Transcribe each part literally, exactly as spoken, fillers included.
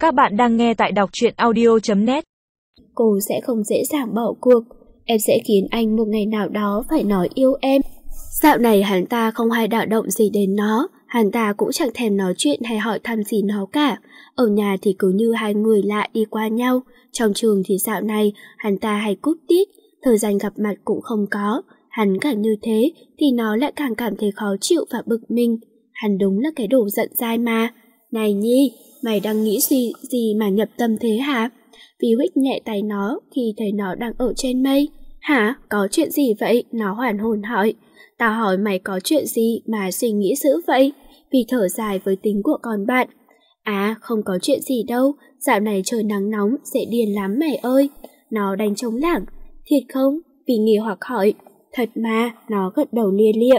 Các bạn đang nghe tại đọc truyện audio chấm net. Cô sẽ không dễ dàng bỏ cuộc. Em sẽ khiến anh một ngày nào đó phải nói yêu em. Dạo này hắn ta không hay đả động gì đến nó. Hắn ta cũng chẳng thèm nói chuyện hay hỏi thăm gì nó cả. Ở nhà thì cứ như hai người lạ đi qua nhau. Trong trường thì dạo này hắn ta hay cúp tít, thời gian gặp mặt cũng không có. Hắn càng như thế thì nó lại càng cảm thấy khó chịu và bực mình. Hắn đúng là cái đồ giận dai mà. Này Nhi, mày đang nghĩ gì, gì mà nhập tâm thế hả? Vi huých nhẹ tay nó khi thấy nó đang ở trên mây. Hả? Có chuyện gì vậy? Nó hoàn hồn hỏi. Tao hỏi mày có chuyện gì mà suy nghĩ dữ vậy? Vi thở dài với tính của con bạn. À, không có chuyện gì đâu. Dạo này trời nắng nóng, sẽ điên lắm mày ơi. Nó đánh trống lảng. Thiệt không? Vi nghi hoặc hỏi. Thật mà, nó gật đầu lia lịa.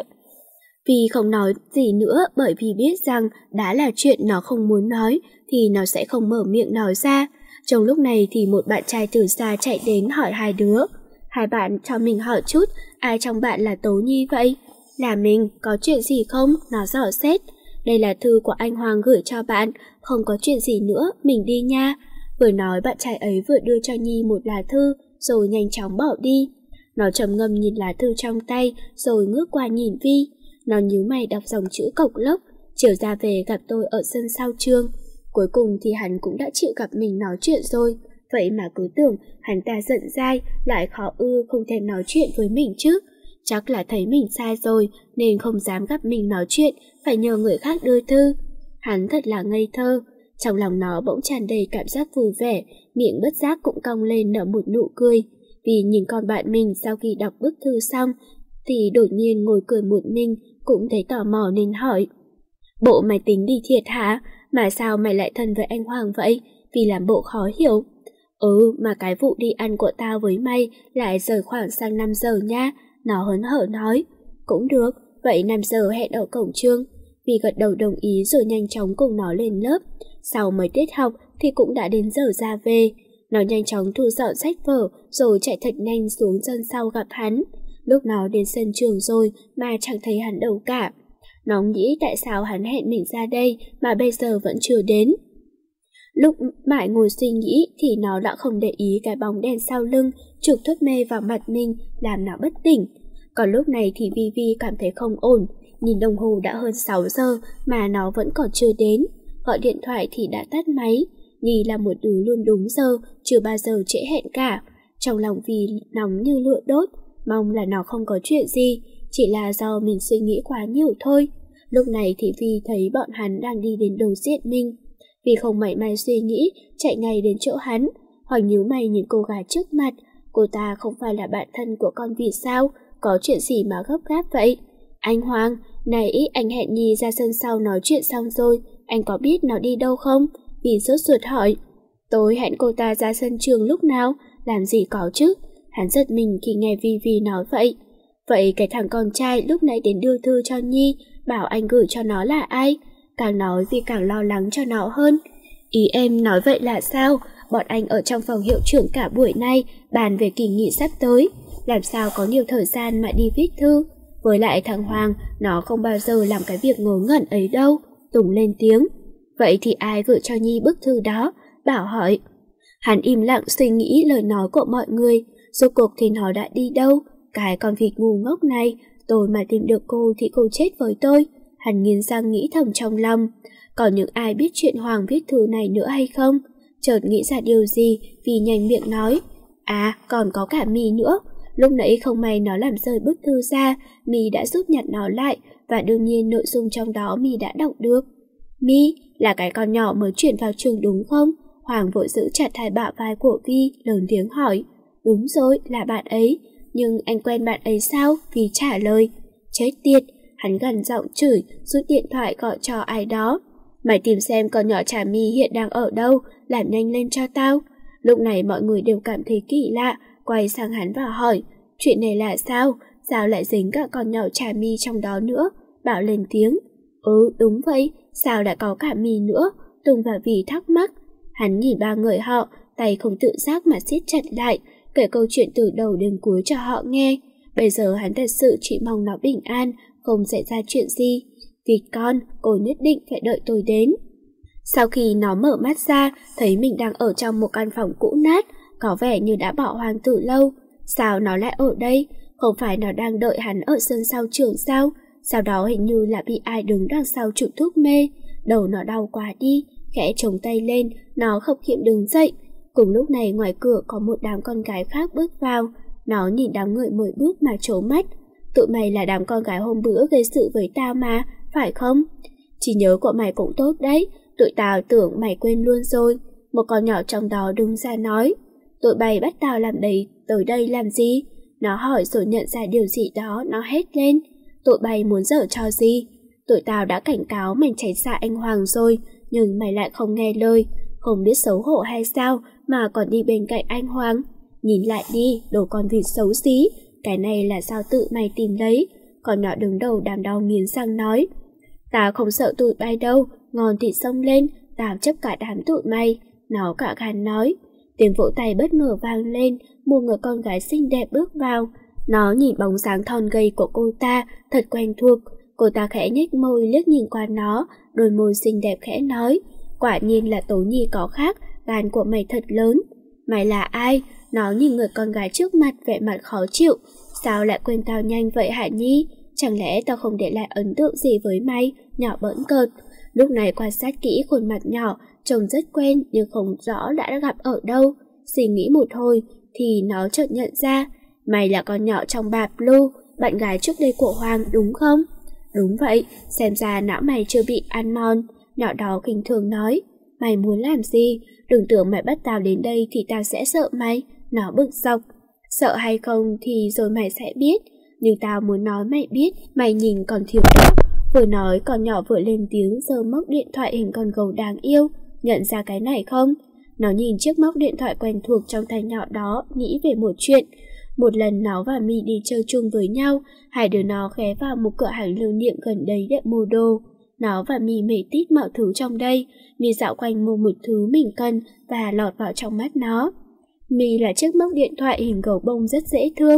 Vi không nói gì nữa bởi vì biết rằng đã là chuyện nó không muốn nói thì nó sẽ không mở miệng nói ra. Trong lúc này thì một bạn trai từ xa chạy đến hỏi hai đứa. Hai bạn cho mình hỏi chút, ai trong bạn là Tố Nhi vậy? Là mình, có chuyện gì không? Nó dò xét. Đây là thư của anh Hoàng gửi cho bạn, không có chuyện gì nữa, mình đi nha. Vừa nói bạn trai ấy vừa đưa cho Nhi một lá thư rồi nhanh chóng bỏ đi. Nó trầm ngâm nhìn lá thư trong tay rồi ngước qua nhìn Vi. Nó nhíu mày đọc dòng chữ cộc lốc. Chiều ra về gặp tôi ở sân sau trường. Cuối cùng thì hắn cũng đã chịu gặp mình nói chuyện rồi. Vậy mà cứ tưởng hắn ta giận dai, lại khó ư không thèm nói chuyện với mình chứ. Chắc là thấy mình sai rồi nên không dám gặp mình nói chuyện, phải nhờ người khác đưa thư. Hắn thật là ngây thơ. Trong lòng nó bỗng tràn đầy cảm giác vui vẻ, miệng bất giác cũng cong lên nở một nụ cười. Vì nhìn con bạn mình sau khi đọc bức thư xong thì đột nhiên ngồi cười một mình, cũng thấy tò mò nên hỏi. Bộ mày tính đi thiệt hả? Mà sao mày lại thân với anh Hoàng vậy? Vì làm bộ khó hiểu. Ừ, mà cái vụ đi ăn của tao với mày lại rời khoảng sang năm giờ nha. Nó hớn hở nói. Cũng được, vậy năm giờ hẹn ở cổng trường. Vì gật đầu đồng ý rồi nhanh chóng cùng nó lên lớp. Sau mấy tiết học thì cũng đã đến giờ ra về. Nó nhanh chóng thu dọn sách vở rồi chạy thật nhanh xuống sân sau gặp hắn. Lúc nó đến sân trường rồi mà chẳng thấy hắn đâu cả. Nó nghĩ tại sao hắn hẹn mình ra đây mà bây giờ vẫn chưa đến. Lúc mãi ngồi suy nghĩ thì nó đã không để ý cái bóng đèn sau lưng chụp thuốc mê vào mặt mình làm nó bất tỉnh. Còn lúc này thì Vi Vi cảm thấy không ổn. Nhìn đồng hồ đã hơn sáu giờ mà nó vẫn còn chưa đến. Gọi điện thoại thì đã tắt máy. Nhi là một đứa luôn đúng giờ, chưa bao giờ trễ hẹn cả. Trong lòng Vi nóng như lửa đốt. Mong là nó không có chuyện gì, chỉ là do mình suy nghĩ quá nhiều thôi. Lúc này thì Vi thấy bọn hắn đang đi đến đối diện mình. Vi không mảy may suy nghĩ, chạy ngay đến chỗ hắn. Hoàng nhíu mày nhìn cô gái trước mặt. Cô ta không phải là bạn thân của con Vi sao? Có chuyện gì mà gấp gáp vậy? Anh Hoàng, nãy anh hẹn Nhi ra sân sau nói chuyện xong rồi, anh có biết nó đi đâu không? Vi sốt ruột hỏi. Tôi hẹn cô ta ra sân trường lúc nào? Làm gì có chứ? Hắn giật mình khi nghe Vi Vi nói vậy. Vậy cái thằng con trai lúc nãy đến đưa thư cho Nhi, bảo anh gửi cho nó là ai? Càng nói Vi càng lo lắng cho nó hơn. Ý em nói vậy là sao? Bọn anh ở trong phòng hiệu trưởng cả buổi nay bàn về kỳ nghỉ sắp tới. Làm sao có nhiều thời gian mà đi viết thư? Với lại thằng Hoàng, nó không bao giờ làm cái việc ngớ ngẩn ấy đâu. Tùng lên tiếng. Vậy thì ai gửi cho Nhi bức thư đó? Bảo hỏi. Hắn im lặng suy nghĩ lời nói của mọi người. Rốt cuộc thì nó đã đi đâu? Cái con vịt ngu ngốc này, tôi mà tìm được cô thì cô chết với tôi. Hắn nghiến răng nghĩ thầm trong lòng. Còn những ai biết chuyện Hoàng viết thư này nữa hay không? Chợt nghĩ ra điều gì vì nhanh miệng nói. À, còn có cả My nữa. Lúc nãy không may nó làm rơi bức thư ra, My đã giúp nhặt nó lại và đương nhiên nội dung trong đó My đã đọc được. My là cái con nhỏ mới chuyển vào trường đúng không? Hoàng vội giữ chặt hai bả vai của Vi, lớn tiếng hỏi. Đúng rồi, là bạn ấy. Nhưng anh quen bạn ấy sao? Vi trả lời. Chết tiệt, hắn gần giọng chửi, rút điện thoại gọi cho ai đó. Mày tìm xem con nhỏ Trà My hiện đang ở đâu, làm nhanh lên cho tao. Lúc này mọi người đều cảm thấy kỳ lạ, quay sang hắn và hỏi. Chuyện này là sao? Sao lại dính cả con nhỏ Trà My trong đó nữa? Bảo lên tiếng. Ừ, đúng vậy, sao lại có cả My nữa? Tùng và Vi thắc mắc. Hắn nhìn ba người họ, tay không tự giác mà siết chặt lại, kể câu chuyện từ đầu đến cuối cho họ nghe. Bây giờ hắn thật sự chỉ mong nó bình an, không xảy ra chuyện gì. Vịt con, cô nhất định phải đợi tôi đến. Sau khi nó mở mắt ra, thấy mình đang ở trong một căn phòng cũ nát, có vẻ như đã bỏ hoang từ lâu. Sao nó lại ở đây? Không phải nó đang đợi hắn ở sân sau trường sao? Sau đó hình như là bị ai đứng đằng sau chụp thuốc mê. Đầu nó đau quá đi, khẽ chống tay lên, nó khập khiễng đứng dậy. Cùng lúc này ngoài cửa có một đám con gái khác bước vào. Nó nhìn đám người mới bước mà trố mắt. Tụi mày là đám con gái hôm bữa gây sự với tao mà, phải không? Trí nhớ của mày cũng tốt đấy, tụi tao tưởng mày quên luôn rồi. Một con nhỏ trong đó đứng ra nói. Tụi bay bắt tao làm đấy, tới đây làm gì? Nó hỏi rồi nhận ra điều gì đó, nó hét lên. Tụi bay muốn giở trò gì? Tụi tao đã cảnh cáo mày tránh xa anh Hoàng rồi, nhưng mày lại không nghe lời. Không biết xấu hổ hay sao mà còn đi bên cạnh anh Hoàng. Nhìn lại đi, đồ con vịt xấu xí. Cái này là sao tự mày tìm lấy? Con nhỏ đứng đầu đám đau nghiến răng nói. Tao không sợ tụi bay đâu, ngon thì xông lên, tao chấp cả đám tụi mày. Nó cả gan nói. Tiếng vỗ tay bất ngờ vang lên, một người con gái xinh đẹp bước vào. Nó nhìn bóng dáng thon gầy của cô ta, thật quen thuộc. Cô ta khẽ nhếch môi liếc nhìn qua nó, đôi môi xinh đẹp khẽ nói. Quả nhiên là Tố Nhi có khác, gan của mày thật lớn. Mày là ai? Nó nhìn người con gái trước mặt vẻ mặt khó chịu. Sao lại quên tao nhanh vậy hả Nhi? Chẳng lẽ tao không để lại ấn tượng gì với mày? Nhỏ bỡn cợt. Lúc này quan sát kỹ khuôn mặt nhỏ, trông rất quen nhưng không rõ đã gặp ở đâu. Suy nghĩ một hồi thì nó chợt nhận ra. Mày là con nhỏ trong bà Blue, bạn gái trước đây của Hoàng đúng không? Đúng vậy, xem ra não mày chưa bị ăn mòn. Nhỏ đó khinh thường nói. Mày muốn làm gì? Đừng tưởng mày bắt tao đến đây thì tao sẽ sợ mày. Nó bực dọc. Sợ hay không thì rồi mày sẽ biết. Nhưng tao muốn nói mày biết, mày nhìn còn thiếu đó. Vừa nói con nhỏ vừa lên tiếng giơ móc điện thoại hình con gấu đáng yêu. Nhận ra cái này không? Nó nhìn chiếc móc điện thoại quen thuộc trong tay nhỏ đó, nghĩ về một chuyện. Một lần nó và My đi chơi chung với nhau, hai đứa nó ghé vào một cửa hàng lưu niệm gần đấy để mua đồ. Nó và My mê tít mọi thứ trong đây. My dạo quanh mua một thứ mình cần và lọt vào trong mắt nó. My là chiếc móc điện thoại hình gấu bông rất dễ thương.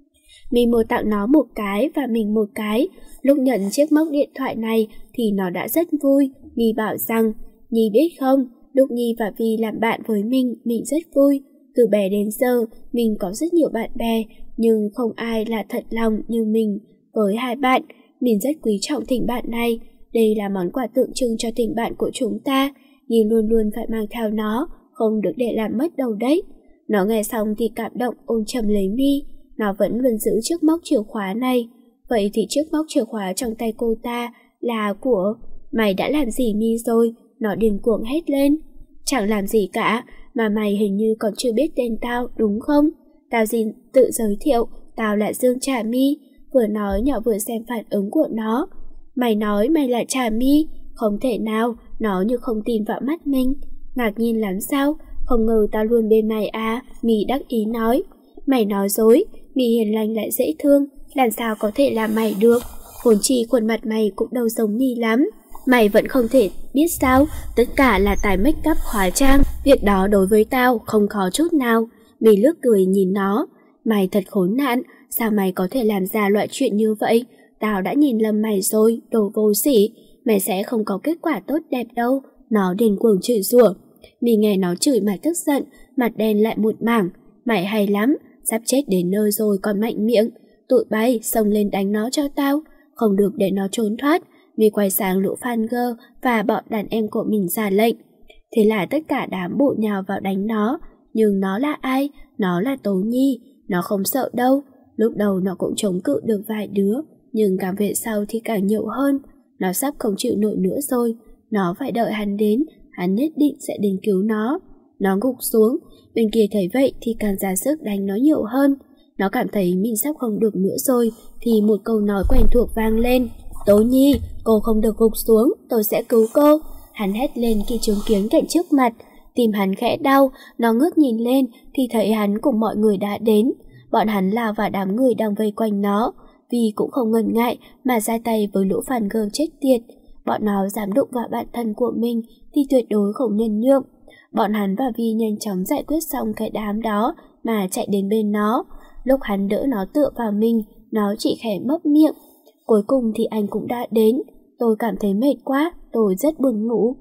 My mua tặng nó một cái và mình một cái. Lúc nhận chiếc móc điện thoại này thì nó đã rất vui. My bảo rằng, Nhi biết không, lúc Nhi và Vi làm bạn với mình, mình rất vui. Từ bé đến giờ, mình có rất nhiều bạn bè, nhưng không ai là thật lòng như mình. Với hai bạn, mình rất quý trọng tình bạn này. Đây là món quà tượng trưng cho tình bạn của chúng ta. Nhi luôn luôn phải mang theo nó, không được để làm mất đâu đấy. Nó nghe xong thì cảm động ôm chầm lấy My. Nó vẫn luôn giữ chiếc móc chìa khóa này. Vậy thì chiếc móc chìa khóa trong tay cô ta là của... Mày đã làm gì My rồi? Nó điên cuồng hét lên. Chẳng làm gì cả, mà mày hình như còn chưa biết tên tao, đúng không? Tao xin tự giới thiệu, tao là Dương Trà My. Vừa nói nhỏ vừa xem phản ứng của nó. Mày nói mày là Trà My? Không thể nào, nó như không tin vào mắt mình. Ngạc nhiên lắm sao? Không ngờ tao luôn bên mày à? My đắc ý nói. Mày nói dối, My hiền lành lại dễ thương, làm sao có thể làm mày được? Vốn chi khuôn mặt mày cũng đâu giống My lắm. Mày vẫn không thể biết sao? Tất cả là tài make up hóa trang. Việc đó đối với tao không khó chút nào. My lướt cười nhìn nó. Mày thật khốn nạn, sao mày có thể làm ra loại chuyện như vậy? Tao đã nhìn lầm mày rồi, đồ vô sỉ. Mày sẽ không có kết quả tốt đẹp đâu. Nó điên cuồng chửi rủa. My nghe nó chửi mà tức giận, mặt đen lại một mảng. Mày hay lắm, sắp chết đến nơi rồi còn mạnh miệng. Tụi bay xông lên đánh nó cho tao, không được để nó trốn thoát. My quay sang lũ fan girl và bọn đàn em của mình ra lệnh. Thế là tất cả đám bộ nhào vào đánh nó. Nhưng nó là ai? Nó là Tố Nhi. Nó không sợ đâu. Lúc đầu nó cũng chống cự được vài đứa, nhưng càng về sau thì càng nhiều hơn. Nó sắp không chịu nổi nữa rồi. Nó phải đợi hắn đến, hắn nhất định sẽ đến cứu nó. Nó gục xuống, bên kia thấy vậy thì càng ra sức đánh nó nhiều hơn. Nó cảm thấy mình sắp không được nữa rồi thì một câu nói quen thuộc vang lên. Tố Nhi, cô không được gục xuống, tôi sẽ cứu cô. Hắn hét lên khi chứng kiến cảnh trước mặt. Tim hắn khẽ đau, nó ngước nhìn lên thì thấy hắn cùng mọi người đã đến. Bọn hắn lao vào đám người đang vây quanh nó. Vì cũng không ngần ngại mà ra tay với lũ fan girl chết tiệt. Bọn nó dám đụng vào bạn thân của mình thì tuyệt đối không nhân nhượng. Bọn hắn và Vi nhanh chóng giải quyết xong cái đám đó mà chạy đến bên nó. Lúc hắn đỡ nó tựa vào mình, nó chỉ khẽ mấp miệng. Cuối cùng thì anh cũng đã đến. Tôi cảm thấy mệt quá, tôi rất buồn ngủ.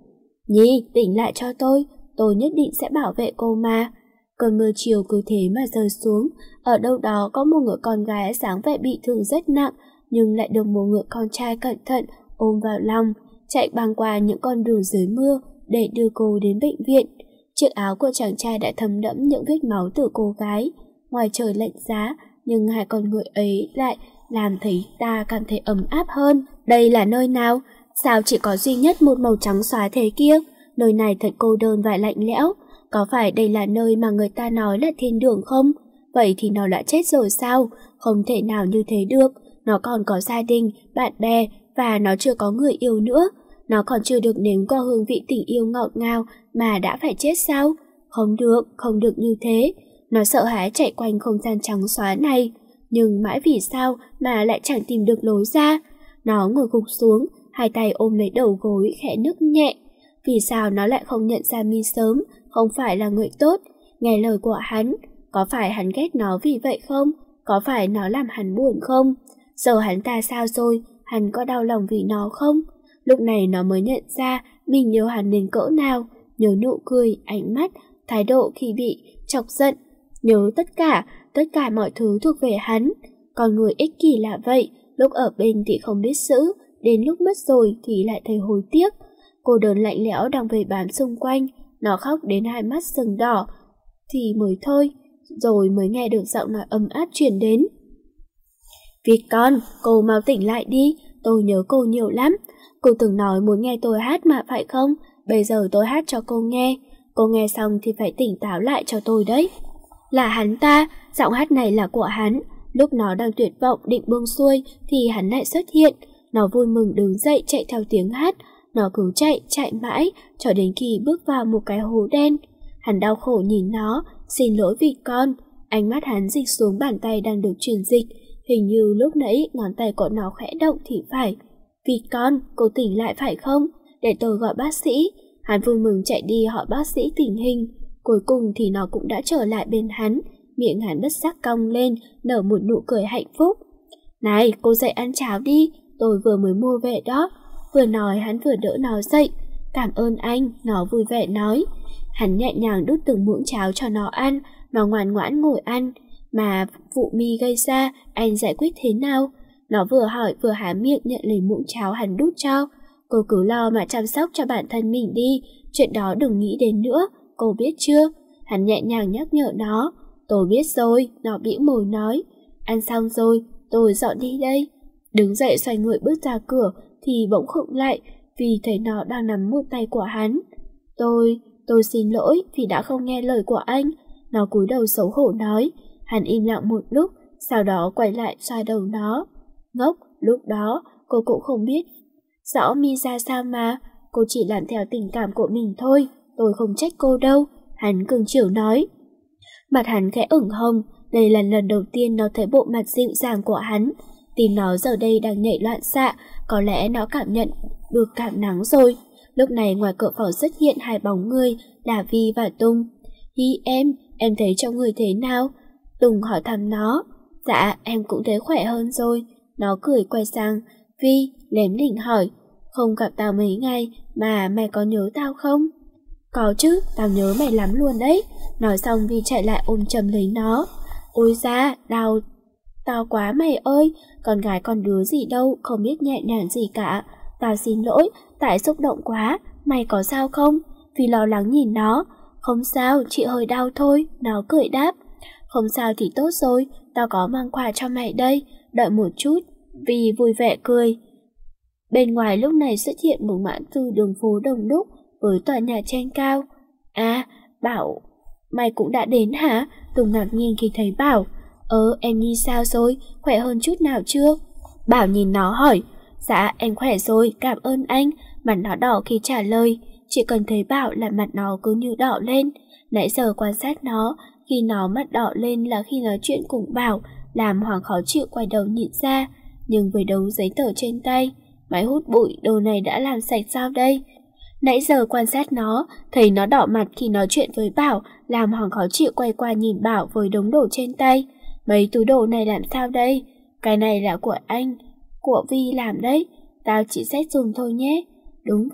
Nhi, tỉnh lại cho tôi, tôi nhất định sẽ bảo vệ cô mà. Cơn mưa chiều cứ thế mà rơi xuống, ở đâu đó có một người con gái dáng vẻ bị thương rất nặng, nhưng lại được một người con trai cẩn thận ôm vào lòng, chạy băng qua những con đường dưới mưa để đưa cô đến bệnh viện. Chiếc áo của chàng trai đã thấm đẫm những vết máu từ cô gái. Ngoài trời lạnh giá, nhưng hai con người ấy lại làm thấy ta cảm thấy ấm áp hơn. Đây là nơi nào? Sao chỉ có duy nhất một màu trắng xóa thế kia? Nơi này thật cô đơn và lạnh lẽo. Có phải đây là nơi mà người ta nói là thiên đường không? Vậy thì nó đã chết rồi sao? Không thể nào như thế được. Nó còn có gia đình, bạn bè và nó chưa có người yêu nữa. Nó còn chưa được nếm qua hương vị tình yêu ngọt ngào mà đã phải chết sao? Không được, không được như thế. Nó sợ hãi chạy quanh không gian trắng xóa này. Nhưng mãi vì sao mà lại chẳng tìm được lối ra? Nó ngồi gục xuống, hai tay ôm lấy đầu gối khẽ nức nhẹ. Vì sao nó lại không nhận ra Mi sớm không phải là người tốt? Nghe lời của hắn, có phải hắn ghét nó vì vậy không? Có phải nó làm hắn buồn không? Giờ hắn ta sao rồi? Hắn có đau lòng vì nó không? Lúc này nó mới nhận ra mình nhớ hắn đến cỡ nào, nhớ nụ cười, ánh mắt, thái độ khi bị chọc giận, nhớ tất cả, tất cả mọi thứ thuộc về hắn. Con người ích kỷ là vậy, lúc ở bên thì không biết giữ, đến lúc mất rồi thì lại thấy hối tiếc. Cô đơn lạnh lẽo đang vây bám xung quanh, nó khóc đến hai mắt sưng đỏ, thì mới thôi, rồi mới nghe được giọng nói ấm áp truyền đến. Vì con, cô mau tỉnh lại đi, tôi nhớ cô nhiều lắm. Cô từng nói muốn nghe tôi hát mà phải không? Bây giờ tôi hát cho cô nghe. Cô nghe xong thì phải tỉnh táo lại cho tôi đấy. Là hắn ta, giọng hát này là của hắn. Lúc nó đang tuyệt vọng định buông xuôi thì hắn lại xuất hiện. Nó vui mừng đứng dậy chạy theo tiếng hát. Nó cứ chạy, chạy mãi cho đến khi bước vào một cái hố đen. Hắn đau khổ nhìn nó, xin lỗi vì con. Ánh mắt hắn dịch xuống bàn tay đang được truyền dịch. Hình như lúc nãy ngón tay của nó khẽ động thì phải. Vì con, cô tỉnh lại phải không? Để tôi gọi bác sĩ. Hắn vui mừng chạy đi hỏi bác sĩ tình hình. Cuối cùng thì nó cũng đã trở lại bên hắn. Miệng hắn bất giác cong lên, nở một nụ cười hạnh phúc. Này, cô dậy ăn cháo đi, tôi vừa mới mua về đó. Vừa nói hắn vừa đỡ nó dậy. Cảm ơn anh, nó vui vẻ nói. Hắn nhẹ nhàng đút từng muỗng cháo cho nó ăn, nó ngoan ngoãn ngồi ăn. Mà vụ Mi gây ra, anh giải quyết thế nào? Nó vừa hỏi vừa há miệng nhận lấy muỗng cháo hắn đút cho. Cô cứ lo mà chăm sóc cho bản thân mình đi, chuyện đó đừng nghĩ đến nữa, cô biết chưa? Hắn nhẹ nhàng nhắc nhở nó. Tôi biết rồi, nó bĩu môi nói. Ăn xong rồi, tôi dọn đi đây. Đứng dậy xoay người bước ra cửa thì bỗng khựng lại vì thấy nó đang nắm một tay của hắn. Tôi, tôi xin lỗi vì đã không nghe lời của anh. Nó cúi đầu xấu hổ nói. Hắn im lặng một lúc, sau đó quay lại xoa đầu nó. Ngốc, lúc đó cô cũng không biết rõ Mi ra sao mà, cô chỉ làm theo tình cảm của mình thôi, tôi không trách cô đâu, hắn cưng chiều nói. Mặt hắn khẽ ửng hồng, đây là lần đầu tiên nó thấy bộ mặt dịu dàng của hắn. Tim nó giờ đây đang nhảy loạn xạ, có lẽ nó cảm nhận được cảm nắng rồi. Lúc này ngoài cửa phòng xuất hiện hai bóng người là Vi và Tùng. Hi em, em thấy trong người thế nào? Tùng hỏi thăm nó. Dạ, em cũng thấy khỏe hơn rồi. Nó cười quay sang Vi, lém lỉnh hỏi. Không gặp tao mấy ngày mà mày có nhớ tao không? Có chứ, tao nhớ mày lắm luôn đấy. Nói xong Vi chạy lại ôm chầm lấy nó. Ôi da, đau tao quá mày ơi, con gái con đứa gì đâu, không biết nhẹ nhàng gì cả. Tao xin lỗi, tại xúc động quá, mày có sao không? Vi lo lắng nhìn nó. Không sao, chị hơi đau thôi, nó cười đáp. Không sao thì tốt rồi, tao có mang quà cho mày đây, đợi một chút. Vi vui vẻ cười. Bên ngoài lúc này xuất hiện một mãn tư đường phố đông đúc với tòa nhà trên cao. À, Bảo, mày cũng đã đến hả? Tùng ngạc nhiên khi thấy Bảo. Ờ, em Nhi sao rồi, khỏe hơn chút nào chưa? Bảo nhìn nó hỏi. Dạ, em khỏe rồi, cảm ơn anh. Mặt nó đỏ khi trả lời. Chỉ cần thấy Bảo là mặt nó cứ như đỏ lên. Nãy giờ quan sát nó, khi nó mặt đỏ lên là khi nói chuyện cùng Bảo, làm Hoàng khó chịu quay đầu nhìn ra. Nhưng với đống giấy tờ trên tay, máy hút bụi, đồ này đã làm sạch sao đây? Nãy giờ quan sát nó, thấy nó đỏ mặt khi nói chuyện với Bảo, làm Hoàng khó chịu quay qua nhìn Bảo với đống đồ trên tay. Mấy túi đồ này làm sao đây? Cái này là của anh, của Vi làm đấy, tao chỉ xét dùng thôi nhé. Đúng vậy,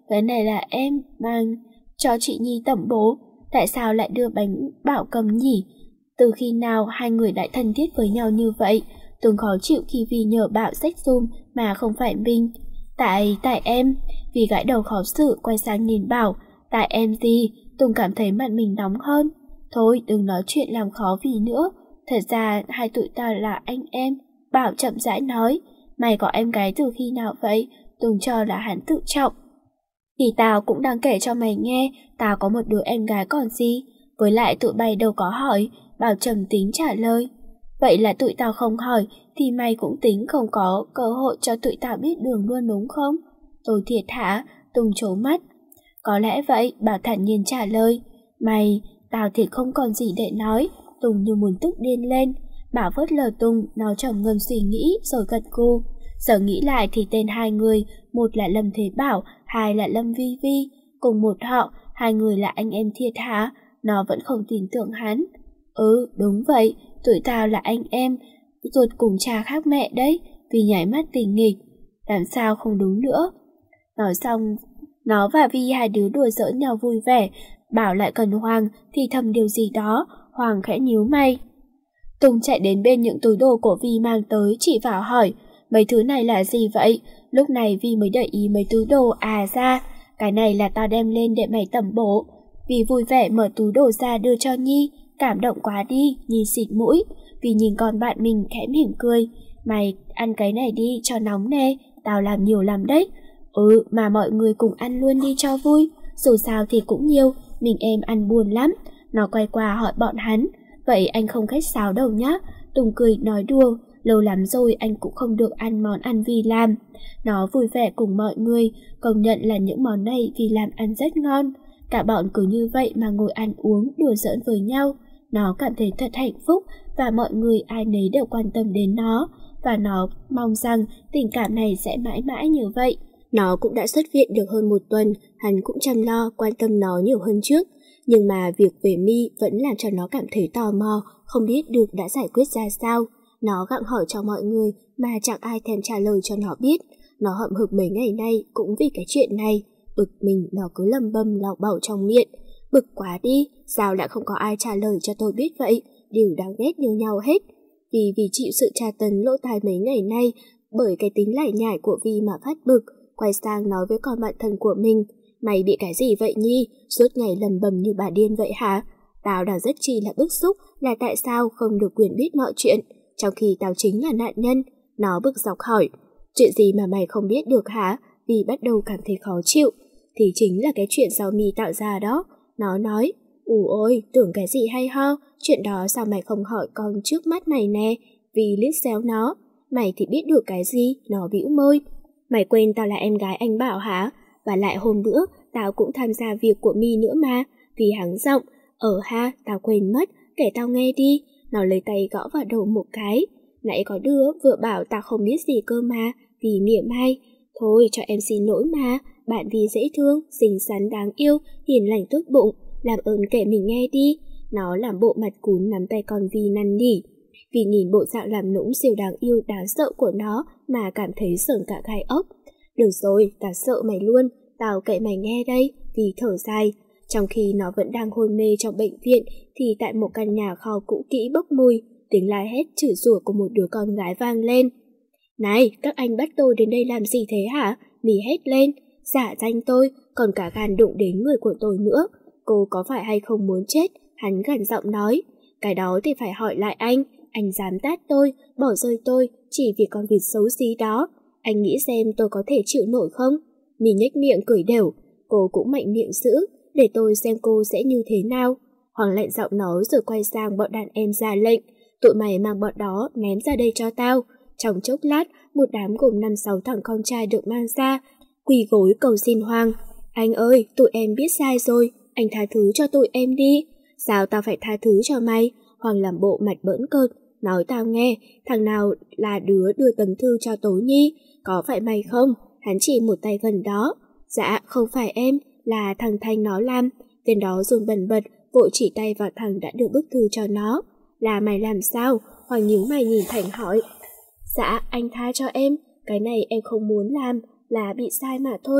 cái này là em mang cho chị Nhi tẩm bổ. Tại sao lại đưa bánh Bảo cầm nhỉ? Từ khi nào hai người lại thân thiết với nhau như vậy? Tùng khó chịu khi vì nhờ Bảo xách giùm mà không phải mình. Tại, tại em. Vì gãi đầu khó xử quay sang nhìn Bảo. Tại em gì? Tùng cảm thấy mặt mình nóng hơn. Thôi đừng nói chuyện làm khó vì nữa. Thật ra hai tụi tao là anh em. Bảo chậm rãi nói. Mày có em gái từ khi nào vậy? Tùng cho là hắn tự trọng. Thì tao cũng đang kể cho mày nghe. Tao có một đứa em gái còn gì. Với lại tụi bay đâu có hỏi. Bảo trầm tính trả lời. Vậy là tụi tao không hỏi thì mày cũng tính không có cơ hội cho tụi tao biết đường luôn đúng không? Tôi thiệt hả? Tùng trố mắt. Có lẽ vậy, Bảo thản nhiên trả lời. Mày, tao thì không còn gì để nói. Tùng như muốn tức điên lên. Bảo vớt lờ Tùng, nó trầm ngâm suy nghĩ rồi gật gù. Giờ nghĩ lại thì tên hai người, một là Lâm Thế Bảo, hai là Lâm Vi Vi. Cùng một họ, hai người là anh em thiệt hả? Nó vẫn không tin tưởng hắn. Ừ, đúng vậy, tụi tao là anh em, ruột cùng cha khác mẹ đấy. Vì nháy mắt tình nghịch. Làm sao không đúng nữa? Nói xong, nó và Vi hai đứa đùa giỡn nhau vui vẻ. Bảo lại cần Hoàng thì thầm điều gì đó. Hoàng khẽ nhíu mày. Tùng chạy đến bên những túi đồ của Vi mang tới, chỉ vào hỏi. Mấy thứ này là gì vậy? Lúc này Vi mới để ý mấy túi đồ. À ra, cái này là tao đem lên để mày tẩm bổ. Vi vui vẻ mở túi đồ ra đưa cho Nhi. Cảm động quá đi, Nhi xịt mũi. Vi nhìn con bạn mình khẽ mỉm cười. Mày ăn cái này đi cho nóng nè, tao làm nhiều lắm đấy. Ừ, mà mọi người cùng ăn luôn đi cho vui. Dù sao thì cũng nhiều, mình em ăn buồn lắm. Nó quay qua hỏi bọn hắn. Vậy anh không khách sáo đâu nhá. Tùng cười nói đùa. Lâu lắm rồi anh cũng không được ăn món ăn Vi làm. Nó vui vẻ cùng mọi người, công nhận là những món này Vi làm ăn rất ngon. Cả bọn cứ như vậy mà ngồi ăn uống, đùa giỡn với nhau. Nó cảm thấy thật hạnh phúc và mọi người ai nấy đều quan tâm đến nó. Và nó mong rằng tình cảm này sẽ mãi mãi như vậy. Nó cũng đã xuất viện được hơn một tuần, hắn cũng chăm lo, quan tâm nó nhiều hơn trước. Nhưng mà việc về My vẫn làm cho nó cảm thấy tò mò, không biết được đã giải quyết ra sao. Nó gặng hỏi cho mọi người mà chẳng ai thèm trả lời cho nó biết. Nó hậm hực mấy ngày nay cũng vì cái chuyện này. Bực mình nó cứ lầm bầm lọc bẩu trong miệng. Bực quá đi, sao lại không có ai trả lời cho tôi biết vậy? Đều đáng ghét như nhau hết. Vì vì chịu sự tra tấn lỗ tai mấy ngày nay bởi cái tính lải nhải của Vi mà phát bực, quay sang nói với con bạn thân của mình. Mày bị cái gì vậy Nhi? Suốt ngày lầm bầm như bà điên vậy hả? Tao đang rất chi là bức xúc là tại sao không được quyền biết mọi chuyện, trong khi tao chính là nạn nhân. Nó bực dọc hỏi. Chuyện gì mà mày không biết được hả? Vi bắt đầu cảm thấy khó chịu. Thì chính là cái chuyện do Mi tạo ra đó. Nó nói. Ủa ôi, tưởng cái gì hay ho. Chuyện đó sao mày không hỏi con trước mắt mày nè? Vi liếc xéo nó. Mày thì biết được cái gì? Nó bĩu môi. Mày quên tao là em gái anh Bảo hả? Và lại hôm bữa tao cũng tham gia việc của Mi nữa mà. Vì hắng giọng. Ờ ha, tao quên mất, kể tao nghe đi. Nó lấy tay gõ vào đầu một cái. Nãy có đứa vừa bảo tao không biết gì cơ mà. Vì mỉa mai. Thôi cho em xin lỗi mà. Bạn Vi dễ thương, xinh xắn đáng yêu, hiền lành tốt bụng. Làm ơn kể mình nghe đi. Nó làm bộ mặt cún nắm tay con Vi năn nỉ. Vì nhìn bộ dạng làm nũng siêu đáng yêu đáng sợ của nó mà cảm thấy sởn cả gai ốc. Được rồi, tao sợ mày luôn. Tao kể mày nghe đây. Vì thở dài. Trong khi nó vẫn đang hôn mê trong bệnh viện thì tại một căn nhà kho cũ kỹ bốc mùi, tiếng la hét chửi rủa của một đứa con gái vang lên. Này, các anh bắt tôi đến đây làm gì thế hả? Mì hét lên. Giả danh tôi, còn cả gan đụng đến người của tôi nữa. Cô có phải hay không muốn chết? Hắn gằn giọng nói. Cái đó thì phải hỏi lại anh. Anh dám tát tôi, bỏ rơi tôi chỉ vì con vịt xấu xí đó. Anh nghĩ xem tôi có thể chịu nổi không? Mì nhếch miệng cười đều. Cô cũng mạnh miệng dữ, để tôi xem cô sẽ như thế nào. Hoàng lạnh giọng nói rồi quay sang bọn đàn em ra lệnh. Tụi mày mang bọn đó ném ra đây cho tao. Trong chốc lát, một đám gồm năm sáu thằng con trai được mang ra, quỳ gối cầu xin Hoàng. Anh ơi, tụi em biết sai rồi, anh tha thứ cho tụi em đi. Sao tao phải tha thứ cho mày? Hoàng làm bộ mặt bỡn cợt, nói tao nghe, thằng nào là đứa đưa tấm thư cho Tố Nhi, có phải mày không? Hắn chỉ một tay gần đó. Dạ, không phải em, là thằng Thanh nó làm. Tên đó run bần bật, vội chỉ tay vào thằng đã đưa bức thư cho nó. Là mày làm sao? Hoàng nhíu mày nhìn Thành hỏi. Dạ, anh tha cho em, cái này em không muốn làm, là bị sai mà thôi.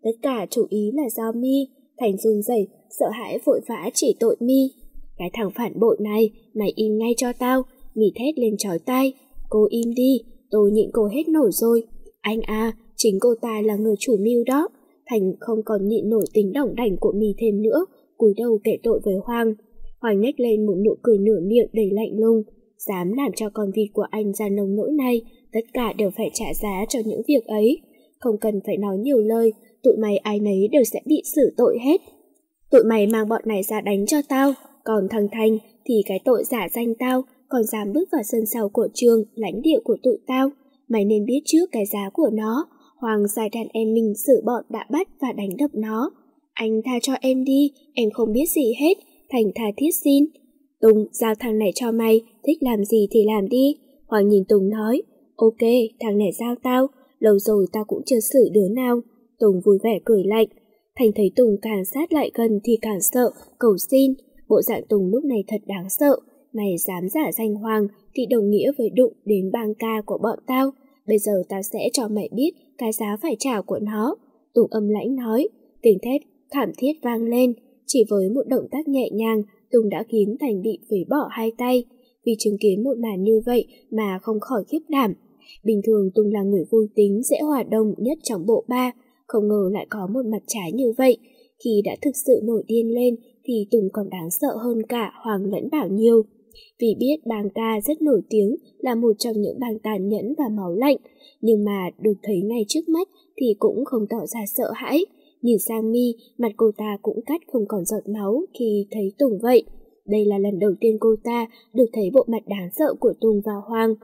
Tất cả chủ ý là do Mi. Thành run rẩy, sợ hãi vội vã chỉ tội Mi. Cái thằng phản bội này, mày im ngay cho tao. Mi thét lên chói tai. Cô im đi, tôi nhịn cô hết nổi rồi. Anh à, chính cô ta là người chủ mưu đó. Thành không còn nhịn nổi tính đỏng đảnh của Mi thêm nữa, cúi đầu kể tội với Hoàng. Hoàng nhếch lên một nụ cười nửa miệng đầy lạnh lùng. Dám làm cho con vịt của anh ra nông nỗi này, tất cả đều phải trả giá cho những việc ấy. Không cần phải nói nhiều lời, tụi mày ai nấy đều sẽ bị xử tội hết. Tụi mày mang bọn này ra đánh cho tao, còn thằng Thành thì cái tội giả danh tao, còn dám bước vào sân sau của trường, lãnh địa của tụi tao. Mày nên biết trước cái giá của nó. Hoàng sai đàn em mình xử bọn đã bắt và đánh đập nó. Anh tha cho em đi, em không biết gì hết. Thành tha thiết xin. Tùng, giao thằng này cho mày, thích làm gì thì làm đi. Hoàng nhìn Tùng nói, ok, thằng này giao tao, lâu rồi tao cũng chưa xử đứa nào. Tùng vui vẻ cười lạnh. Thành thấy Tùng càng sát lại gần thì càng sợ, cầu xin. Bộ dạng Tùng lúc này thật đáng sợ. Mày dám giả danh Hoàng thì đồng nghĩa với đụng đến bang ca của bọn tao. Bây giờ tao sẽ cho mày biết cái giá phải trả của nó. Tùng âm lãnh nói. Tiếng thét thảm thiết vang lên. Chỉ với một động tác nhẹ nhàng, Tùng đã khiến Thành bị phế bỏ hai tay. Vì chứng kiến một màn như vậy mà không khỏi khiếp đảm. Bình thường Tùng là người vui tính, dễ hòa đồng nhất trong bộ ba. Không ngờ lại có một mặt trái như vậy. Khi đã thực sự nổi điên lên thì Tùng còn đáng sợ hơn cả Hoàng lẫn Bảo nhiều. Vì biết bang ca rất nổi tiếng là một trong những bang tàn nhẫn và máu lạnh, nhưng mà được thấy ngay trước mắt thì cũng không tỏ ra sợ hãi. Nhìn sang Mi, mặt cô ta cũng cắt không còn giọt máu khi thấy Tùng vậy. Đây là lần đầu tiên cô ta được thấy bộ mặt đáng sợ của Tùng và Hoàng.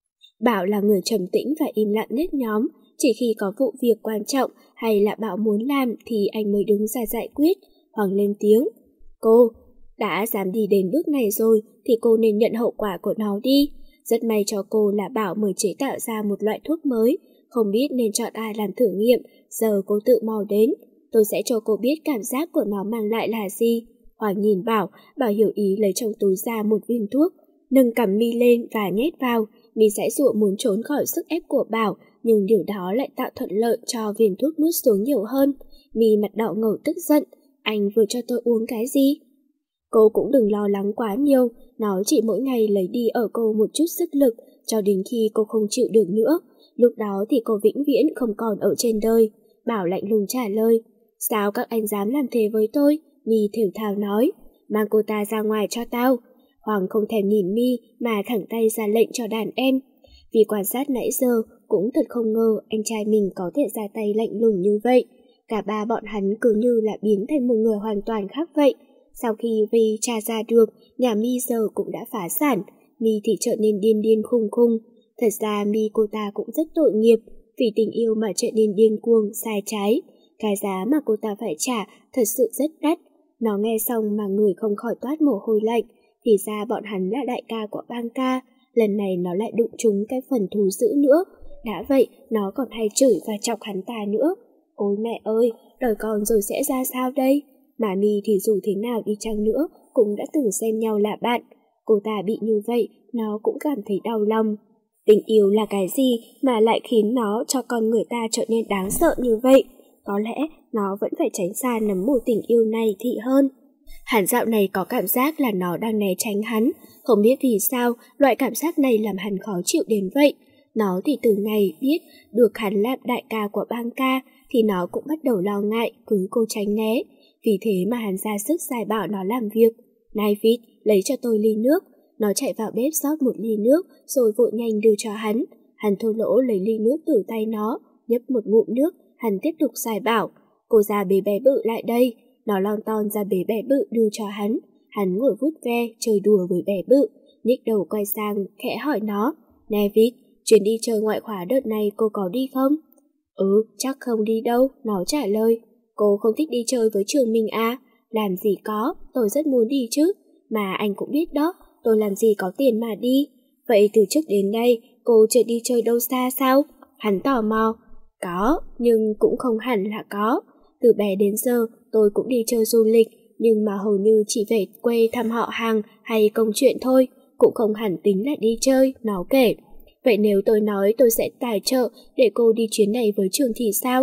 Bảo là người trầm tĩnh và im lặng nhất nhóm, chỉ khi có vụ việc quan trọng hay là Bảo muốn làm thì anh mới đứng ra giải quyết. Hoàng lên tiếng. Cô, đã dám đi đến bước này rồi thì cô nên nhận hậu quả của nó đi. Rất may cho cô là Bảo mới chế tạo ra một loại thuốc mới, không biết nên chọn ai làm thử nghiệm, giờ cô tự mò đến. Tôi sẽ cho cô biết cảm giác của nó mang lại là gì. Hoàng nhìn Bảo, Bảo hiểu ý lấy trong túi ra một viên thuốc, nâng cằm Mi lên và nhét vào. Mi giãy giụa muốn trốn khỏi sức ép của Bảo, nhưng điều đó lại tạo thuận lợi cho viên thuốc nuốt xuống nhiều hơn. Mi mặt đỏ ngầu tức giận. Anh vừa cho tôi uống cái gì? Cô cũng đừng lo lắng quá nhiều, nó chỉ mỗi ngày lấy đi ở cô một chút sức lực, cho đến khi cô không chịu được nữa. Lúc đó thì cô vĩnh viễn không còn ở trên đời. Bảo lạnh lùng trả lời. Sao các anh dám làm thế với tôi? Mi thều thào nói. Mang cô ta ra ngoài cho tao. Hoàng không thèm nhìn Mi mà thẳng tay ra lệnh cho đàn em. Vì quan sát nãy giờ cũng thật không ngờ anh trai mình có thể ra tay lạnh lùng như vậy. Cả ba bọn hắn cứ như là biến thành một người hoàn toàn khác vậy. Sau khi Vi tra ra được, nhà Mi giờ cũng đã phá sản. Mi thì trở nên điên điên khùng khùng. Thật ra Mi cô ta cũng rất tội nghiệp, vì tình yêu mà trở nên điên cuồng, sai trái. Cái giá mà cô ta phải trả thật sự rất đắt. Nó nghe xong mà người không khỏi toát mồ hôi lạnh. Thì ra bọn hắn là đại ca của bang ca. Lần này nó lại đụng trúng cái phần thú dữ nữa. Đã vậy, nó còn hay chửi và chọc hắn ta nữa. Ôi mẹ ơi, đời con rồi sẽ ra sao đây? Mà Mi thì dù thế nào đi chăng nữa cũng đã từng xem nhau là bạn. Cô ta bị như vậy, nó cũng cảm thấy đau lòng. Tình yêu là cái gì mà lại khiến nó cho con người ta trở nên đáng sợ như vậy? Có lẽ nó vẫn phải tránh xa nấm mồ tình yêu này thì hơn. Hắn dạo này có cảm giác là nó đang né tránh hắn. Không biết vì sao loại cảm giác này làm hắn khó chịu đến vậy. Nó thì từ ngày biết được hắn là đại ca của bang ca thì nó cũng bắt đầu lo ngại, cứ cô tránh né. Vì thế mà hắn ra sức sai bảo nó làm việc. Này Vít, lấy cho tôi ly nước. Nó chạy vào bếp rót một ly nước rồi vội nhanh đưa cho hắn. Hắn thô lỗ lấy ly nước từ tay nó, nhấp một ngụm nước, hắn tiếp tục sai bảo. Cô già bế bé bự lại đây. Nó lon ton ra bế bé bự đưa cho hắn. Hắn vừa vuốt ve, chơi đùa với bé bự. Nhích đầu quay sang, khẽ hỏi nó. Nè Vít, chuyến đi chơi ngoại khóa đợt này cô có đi không? Ừ, chắc không đi đâu, nó trả lời. Cô không thích đi chơi với trường mình à? Làm gì có, tôi rất muốn đi chứ. Mà anh cũng biết đó, tôi làm gì có tiền mà đi. Vậy từ trước đến đây, cô chưa đi chơi đâu xa sao? Hắn tò mò. Có, nhưng cũng không hẳn là có. Từ bé đến giờ, tôi cũng đi chơi du lịch, nhưng mà hầu như chỉ về quê thăm họ hàng hay công chuyện thôi, cũng không hẳn tính là đi chơi, nó kể. Vậy nếu tôi nói tôi sẽ tài trợ để cô đi chuyến này với trường thì sao?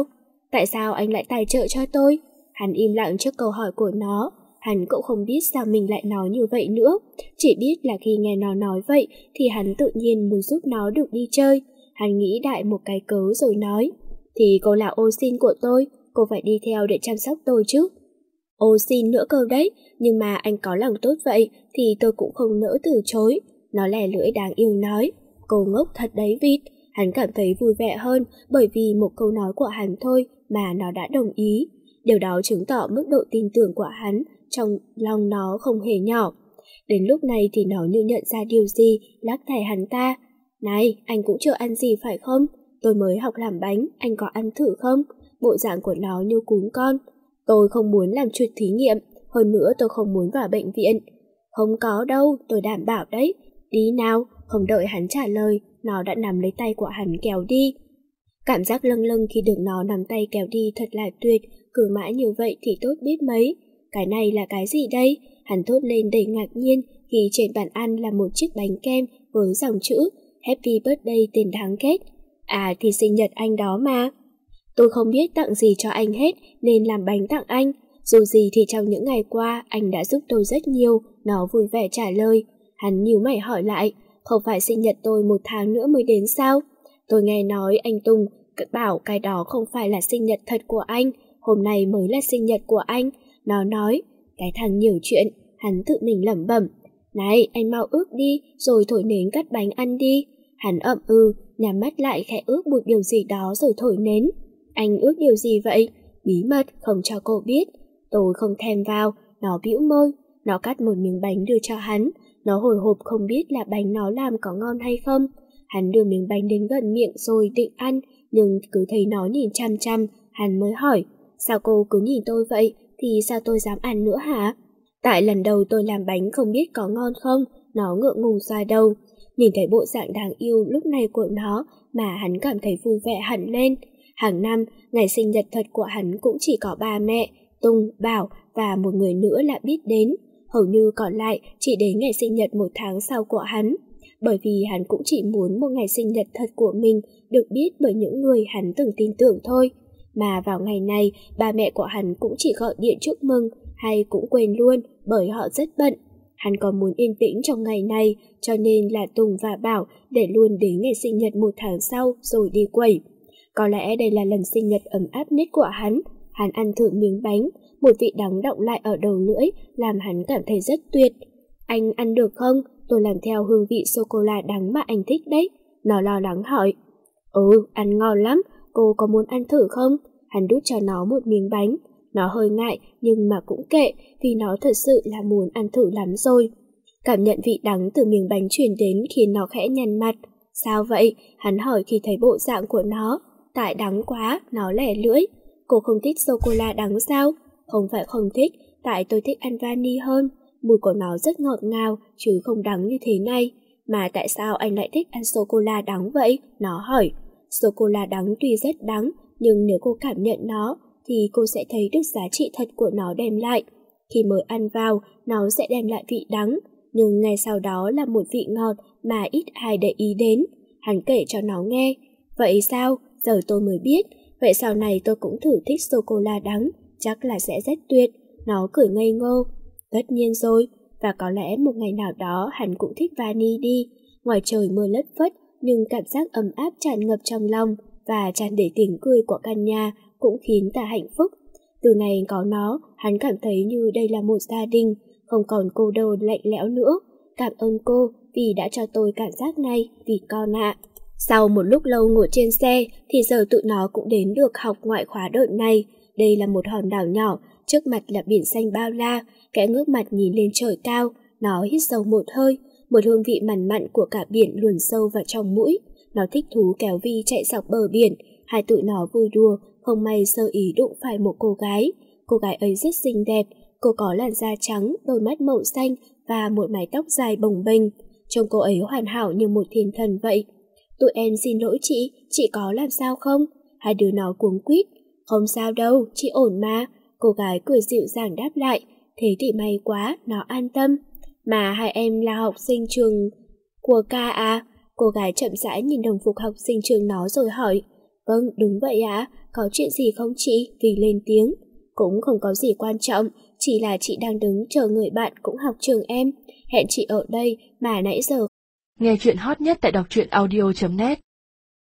Tại sao anh lại tài trợ cho tôi? Hắn im lặng trước câu hỏi của nó. Hắn cũng không biết sao mình lại nói như vậy nữa. Chỉ biết là khi nghe nó nói vậy thì hắn tự nhiên muốn giúp nó được đi chơi. Hắn nghĩ đại một cái cớ rồi nói. Thì cô là ô sin của tôi, cô phải đi theo để chăm sóc tôi chứ. Ô sin nữa cơ đấy, nhưng mà anh có lòng tốt vậy thì tôi cũng không nỡ từ chối. Nó lè lưỡi đáng yêu nói. Cô ngốc thật đấy Vịt. Hắn cảm thấy vui vẻ hơn bởi vì một câu nói của hắn thôi mà nó đã đồng ý. Điều đó chứng tỏ mức độ tin tưởng của hắn trong lòng nó không hề nhỏ. Đến lúc này thì nó như nhận ra điều gì, lắc tay hắn ta. Này, anh cũng chưa ăn gì phải không? Tôi mới học làm bánh, anh có ăn thử không? Bộ dạng của nó như cún con. Tôi không muốn làm chuột thí nghiệm, hơn nữa tôi không muốn vào bệnh viện. Không có đâu, tôi đảm bảo đấy. Đi nào, không đợi hắn trả lời, nó đã nắm lấy tay của hắn kéo đi. Cảm giác lâng lâng khi được nó nắm tay kéo đi thật là tuyệt, cứ mãi như vậy thì tốt biết mấy. Cái này là cái gì đây? Hắn thốt lên đầy ngạc nhiên khi trên bàn ăn là một chiếc bánh kem với dòng chữ Happy Birthday tên đáng ghét. À thì sinh nhật anh đó mà. Tôi không biết tặng gì cho anh hết nên làm bánh tặng anh. Dù gì thì trong những ngày qua anh đã giúp tôi rất nhiều, nó vui vẻ trả lời. Hắn nhíu mày hỏi lại, không phải sinh nhật tôi một tháng nữa mới đến sao? Tôi nghe nói anh Tùng bảo cái đó không phải là sinh nhật thật của anh, hôm nay mới là sinh nhật của anh. Nó nói, cái thằng nhiều chuyện, hắn tự mình lẩm bẩm. Này, anh mau ước đi, rồi thổi nến cắt bánh ăn đi. Hắn ậm ừ, nhắm mắt lại khẽ ước một điều gì đó rồi thổi nến. Anh ước điều gì vậy? Bí mật, không cho cô biết. Tôi không thèm vào, nó bĩu môi. Nó cắt một miếng bánh đưa cho hắn. Nó hồi hộp không biết là bánh nó làm có ngon hay không. Hắn đưa miếng bánh đến gần miệng rồi định ăn, nhưng cứ thấy nó nhìn chăm chăm, hắn mới hỏi. Sao cô cứ nhìn tôi vậy, thì sao tôi dám ăn nữa hả? Tại lần đầu tôi làm bánh không biết có ngon không, nó ngượng ngùng xoa đầu. Nhìn thấy bộ dạng đáng yêu lúc này của nó mà hắn cảm thấy vui vẻ hẳn lên. Hàng năm, ngày sinh nhật thật của hắn cũng chỉ có ba mẹ, Tùng, Bảo và một người nữa là biết đến. Hầu như còn lại chỉ đến ngày sinh nhật một tháng sau của hắn. Bởi vì hắn cũng chỉ muốn một ngày sinh nhật thật của mình được biết bởi những người hắn từng tin tưởng thôi. Mà vào ngày này, ba mẹ của hắn cũng chỉ gọi điện chúc mừng, hay cũng quên luôn bởi họ rất bận. Hắn còn muốn yên tĩnh trong ngày này, cho nên là Tùng và Bảo để luôn đến ngày sinh nhật một tháng sau rồi đi quẩy. Có lẽ đây là lần sinh nhật ấm áp nhất của hắn. Hắn ăn thử miếng bánh, một vị đắng đọng lại ở đầu lưỡi, làm hắn cảm thấy rất tuyệt. Anh ăn được không? Tôi làm theo hương vị sô-cô-la đắng mà anh thích đấy. Nó lo lắng hỏi. Ừ, ăn ngon lắm, cô có muốn ăn thử không? Hắn đút cho nó một miếng bánh. Nó hơi ngại nhưng mà cũng kệ, vì nó thật sự là muốn ăn thử lắm rồi. Cảm nhận vị đắng từ miếng bánh truyền đến khiến nó khẽ nhăn mặt. Sao vậy? Hắn hỏi khi thấy bộ dạng của nó. Tại đắng quá, nó lẻ lưỡi. Cô không thích sô-cô-la đắng sao? Không phải không thích, tại tôi thích ăn vani hơn. Mùi của nó rất ngọt ngào, chứ không đắng như thế này. Mà tại sao anh lại thích ăn sô-cô-la đắng vậy? Nó hỏi. Sô-cô-la đắng tuy rất đắng, nhưng nếu cô cảm nhận nó, thì cô sẽ thấy được giá trị thật của nó đem lại. Khi mới ăn vào, nó sẽ đem lại vị đắng, nhưng ngay sau đó là một vị ngọt mà ít ai để ý đến. Hắn kể cho nó nghe. Vậy sao? Giờ tôi mới biết. Vậy sau này tôi cũng thử thích sô-cô-la đắng, chắc là sẽ rất tuyệt. Nó cười ngây ngô. Tất nhiên rồi, và có lẽ một ngày nào đó hắn cũng thích vani đi. Ngoài trời mưa lất phất, nhưng cảm giác ấm áp tràn ngập trong lòng và tràn đầy tiếng cười của căn nhà cũng khiến ta hạnh phúc. Từ ngày có nó, hắn cảm thấy như đây là một gia đình, không còn cô đơn lạnh lẽo nữa. Cảm ơn cô vì đã cho tôi cảm giác này, vì con ạ. Sau một lúc lâu ngồi trên xe thì giờ tụi nó cũng đến được học ngoại khóa đợt này. Đây là một hòn đảo nhỏ, trước mặt là biển xanh bao la, kẽ ngước mặt nhìn lên trời cao. Nó hít sâu một hơi, một hương vị mặn mặn của cả biển luồn sâu vào trong mũi. Nó thích thú kéo Vi chạy dọc bờ biển. Hai tụi nó vui đùa, không may sơ ý đụng phải một cô gái. Cô gái ấy rất xinh đẹp, cô có làn da trắng, đôi mắt màu xanh và một mái tóc dài bồng bềnh. Trông cô ấy hoàn hảo như một thiên thần vậy. Tụi em xin lỗi chị, chị có làm sao không? Hai đứa nó cuống quýt. Không sao đâu, chị ổn mà. Cô gái cười dịu dàng đáp lại. Thế thì may quá, nó an tâm. Mà hai em là học sinh trường của ca à? Cô gái chậm rãi nhìn đồng phục học sinh trường nó rồi hỏi. Vâng, đúng vậy ạ, à? có chuyện gì không chị? Vì lên tiếng. Cũng không có gì quan trọng, chỉ là chị đang đứng chờ người bạn cũng học trường em. Hẹn chị ở đây mà nãy giờ. Nghe chuyện hot nhất tại đọc truyện audio chấm net.